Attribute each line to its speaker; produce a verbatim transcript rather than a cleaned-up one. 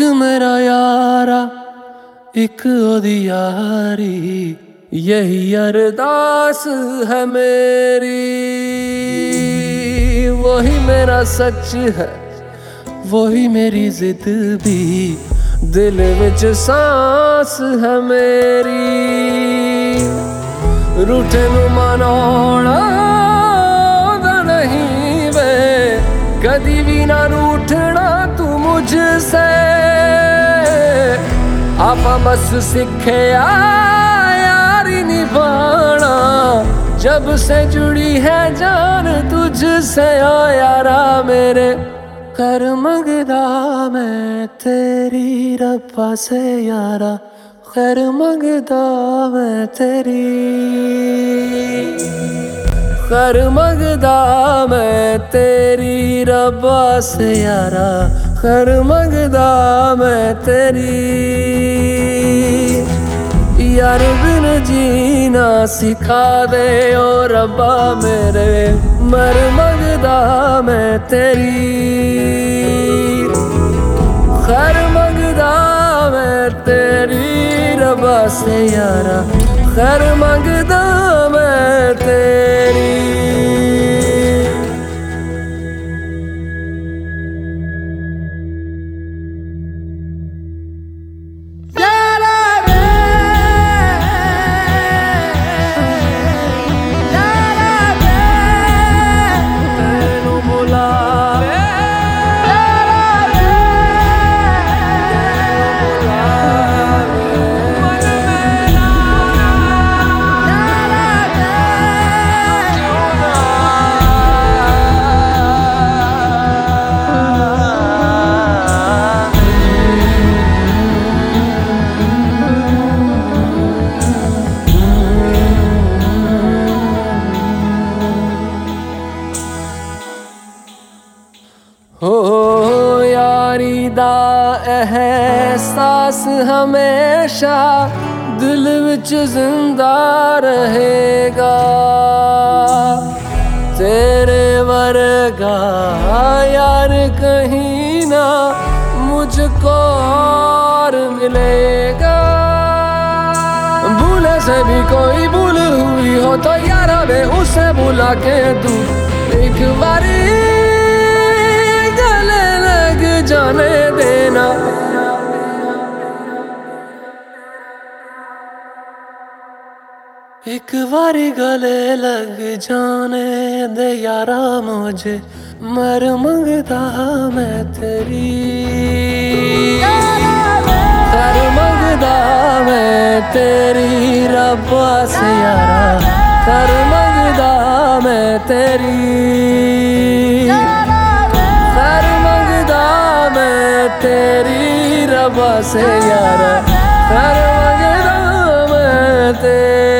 Speaker 1: मेरा यारा एक ओदी यारी, यही अरदास है मेरी। वही मेरा सच है, वही मेरी जिद भी, दिल विच सांस है मेरी। रूठे नू मनाउणा नहीं वे, कदी भी ना रूठना तू मुझसे। आपा बस सीखे यारी निभाना, जब से जुड़ी है जान तुझसे। ओ यारा मेरे कर मंगदा मैं तेरी रब्बा से यारा, खैर मंगदा मैं तेरी। खैर मंगदा मैं तेरी रब्बा से यारा, खैर मंगदा मैं तेरी। यार बिन जीना सिखा दे ओ रब्बा मेरे, मर मंगदा मैं तेरी। खैर मंगदा मैं तेरी रब्बा से यारा, खैर मंगदा मैं तेरी। हो यारी दा एहसास हमेशा दिल विच जिंदा रहेगा। तेरे वर्गा यार कहीं ना मुझको और मिलेगा। भूले से भी कोई भूल हुई हो तो यारा वे उसे भुला के तू एक बारी जाने देना। एक बारी गले लग जाने दे यारा मुझे, मर मंगदा मैं तेरी। खैर मंगदा मैं तेरी रब्बा से यारा, खैर मंगदा मैं तेरी। तेरी रब्बा से यारा, खैर मंगदा मैं तेरी।